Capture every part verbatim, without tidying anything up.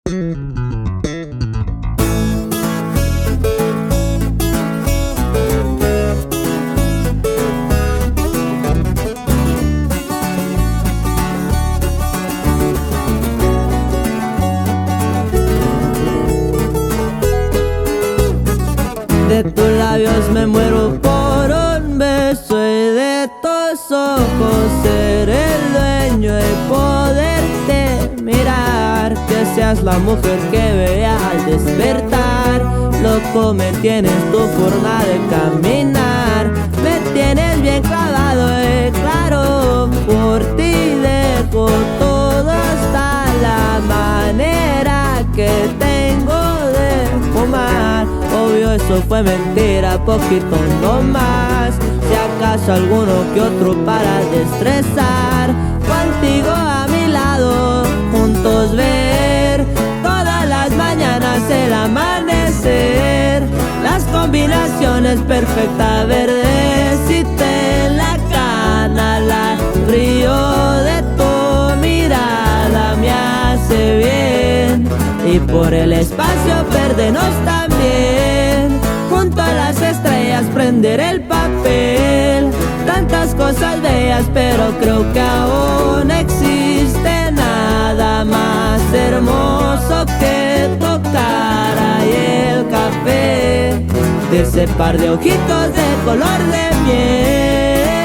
De tus labios me muero por un beso y de tus ojos ser el dueño de poderte mirar. Que seas la mujer que vea al despertar. Loco me tienes tu forma de caminar. Me tienes bien clavado, eh, claro. Por ti dejo todo hasta la manera que tengo de fumar. Obvio eso fue mentira, poquito no más. Si acaso alguno que otro para estresar. Contigo a mi lado, juntos ver todas las mañanas el amanecer. Las combinaciones perfectas, verdecita en la canela. El brillo de tu mirada me hace bien. Y por el espacio perdernos también. Junto a las estrellas prender el papel. Tantas cosas bellas, pero creo que aún existe nada más hermoso que tocar ahí el café de ese par de ojitos de color de miel.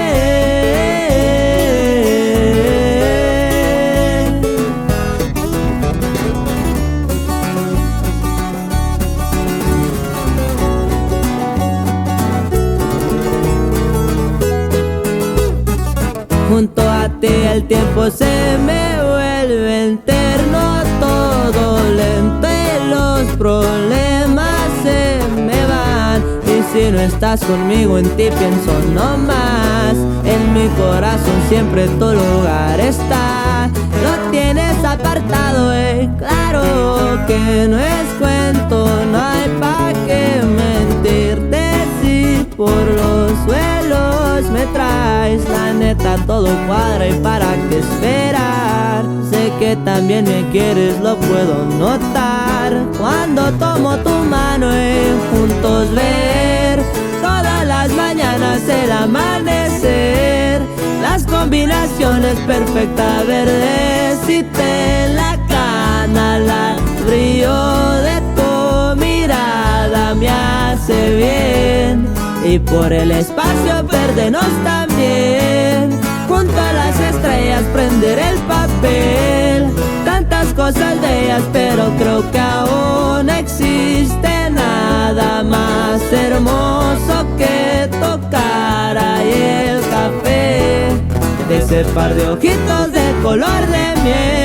Junto a ti el tiempo se me vuelve eterno, todo lento y los problemas se me van. Y si no estás conmigo, en ti pienso no más. En mi corazón siempre tu lugar está. Lo tienes apartado, eh, claro que no es cuento. No hay pa' qué mentirte si por los suelos me traes. La neta todo cuadra y para qué esperar. Sé que también me quieres, lo puedo notar. Cuando tomo tu mano y juntos ver todas las mañanas el amanecer. Las combinaciones perfectas, verdecita en la canela. El brillo de tu mirada me hace bien. Y por el espacio perdernos también. Junto a las estrellas prender el papel. Tantas cosas bellas, pero creo que aún existe nada más hermoso que tocar ahí el café de ese par de ojitos de color de miel.